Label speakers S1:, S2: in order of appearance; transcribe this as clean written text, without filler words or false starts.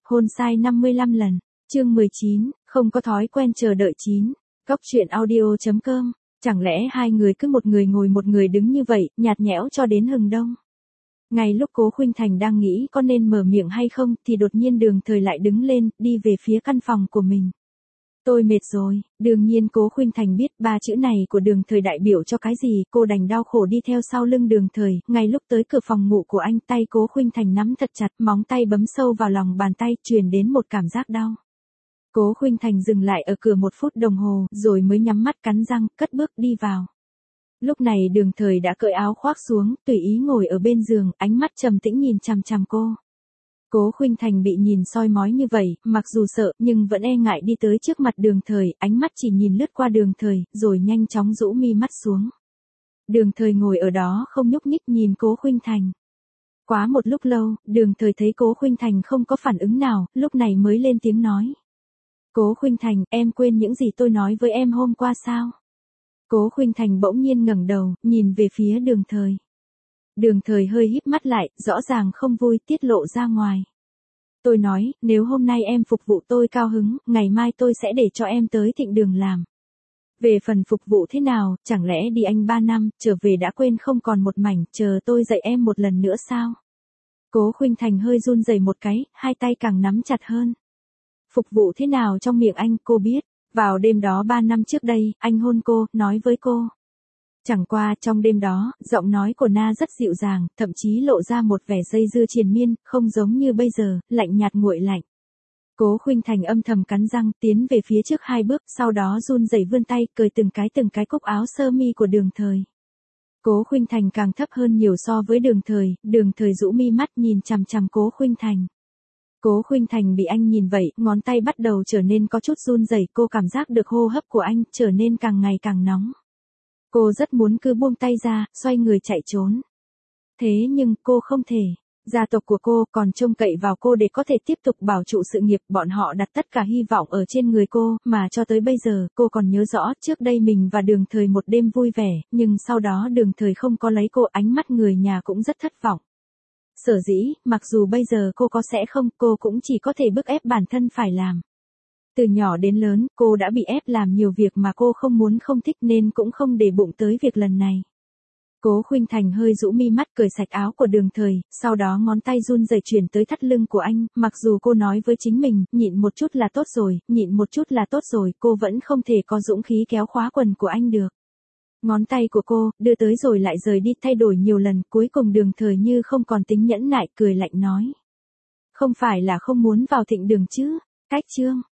S1: Hôn sai 55 lần. Chương 19, không có thói quen chờ đợi 9. Góc truyện audio.com. Chẳng lẽ hai người cứ một người ngồi một người đứng như vậy, nhạt nhẽo cho đến hừng đông? Ngay lúc Cố Khuynh Thành đang nghĩ có nên mở miệng hay không, thì đột nhiên Đường Thời lại đứng lên, đi về phía căn phòng của mình. Tôi mệt rồi. Đương nhiên Cố Khuynh Thành biết ba chữ này của Đường Thời đại biểu cho cái gì, cô đành đau khổ đi theo sau lưng Đường Thời. Ngay lúc tới cửa phòng ngủ của anh, tay Cố Khuynh Thành nắm thật chặt, móng tay bấm sâu vào lòng bàn tay, truyền đến một cảm giác đau. Cố Khuynh Thành dừng lại ở cửa 1 phút đồng hồ, rồi mới nhắm mắt cắn răng, cất bước đi vào. Lúc này Đường Thời đã cởi áo khoác xuống, tùy ý ngồi ở bên giường, ánh mắt trầm tĩnh nhìn chằm chằm cô. Cố Khuynh Thành bị nhìn soi mói như vậy, mặc dù sợ, nhưng vẫn e ngại đi tới trước mặt Đường Thời, ánh mắt chỉ nhìn lướt qua Đường Thời, rồi nhanh chóng rũ mi mắt xuống. Đường Thời ngồi ở đó không nhúc nhích nhìn Cố Khuynh Thành. Quá một lúc lâu, Đường Thời thấy Cố Khuynh Thành không có phản ứng nào, lúc này mới lên tiếng nói. Cố Khuynh Thành, em quên những gì tôi nói với em hôm qua sao? Cố Khuynh Thành bỗng nhiên ngẩng đầu, nhìn về phía Đường Thời. Đường Thời hơi híp mắt lại, rõ ràng không vui tiết lộ ra ngoài. Tôi nói, nếu hôm nay em phục vụ tôi cao hứng, ngày mai tôi sẽ để cho em tới Thịnh Đường làm. Về phần phục vụ thế nào, chẳng lẽ đi anh 3 năm, trở về đã quên không còn một mảnh, chờ tôi dạy em một lần nữa sao? Cố Khuynh Thành hơi run rẩy một cái, hai tay càng nắm chặt hơn. Phục vụ thế nào trong miệng anh, cô biết. Vào đêm đó 3 năm trước đây, anh hôn cô, nói với cô. Chẳng qua trong đêm đó, giọng nói của Na rất dịu dàng, thậm chí lộ ra một vẻ dây dưa triền miên, không giống như bây giờ, lạnh nhạt nguội lạnh. Cố Khuynh Thành âm thầm cắn răng, tiến về phía trước 2 bước, sau đó run rẩy vươn tay, cởi từng cái cúc áo sơ mi của Đường Thời. Cố Khuynh Thành càng thấp hơn nhiều so với Đường Thời rũ mi mắt nhìn chằm chằm Cố Khuynh Thành. Cố Khuynh Thành bị anh nhìn vậy, ngón tay bắt đầu trở nên có chút run rẩy, cô cảm giác được hô hấp của anh trở nên càng ngày càng nóng. Cô rất muốn cứ buông tay ra, xoay người chạy trốn. Thế nhưng cô không thể. Gia tộc của cô còn trông cậy vào cô để có thể tiếp tục bảo trụ sự nghiệp, bọn họ đặt tất cả hy vọng ở trên người cô, mà cho tới bây giờ, cô còn nhớ rõ, trước đây mình và Đường Thời một đêm vui vẻ, nhưng sau đó Đường Thời không có lấy cô, ánh mắt người nhà cũng rất thất vọng. Sở dĩ, mặc dù bây giờ cô có sẽ không, cô cũng chỉ có thể bức ép bản thân phải làm. Từ nhỏ đến lớn, cô đã bị ép làm nhiều việc mà cô không muốn không thích nên cũng không để bụng tới việc lần này. Cố Khuynh Thành hơi rũ mi mắt cởi sạch áo của Đường Thời, sau đó ngón tay run rẩy chuyển tới thắt lưng của anh, mặc dù cô nói với chính mình, nhịn một chút là tốt rồi, nhịn một chút là tốt rồi, cô vẫn không thể có dũng khí kéo khóa quần của anh được. Ngón tay của cô, đưa tới rồi lại rời đi thay đổi nhiều lần, cuối cùng Đường Thời như không còn tính nhẫn nại, cười lạnh nói. Không phải là không muốn vào Thịnh Đường chứ? Cách chương.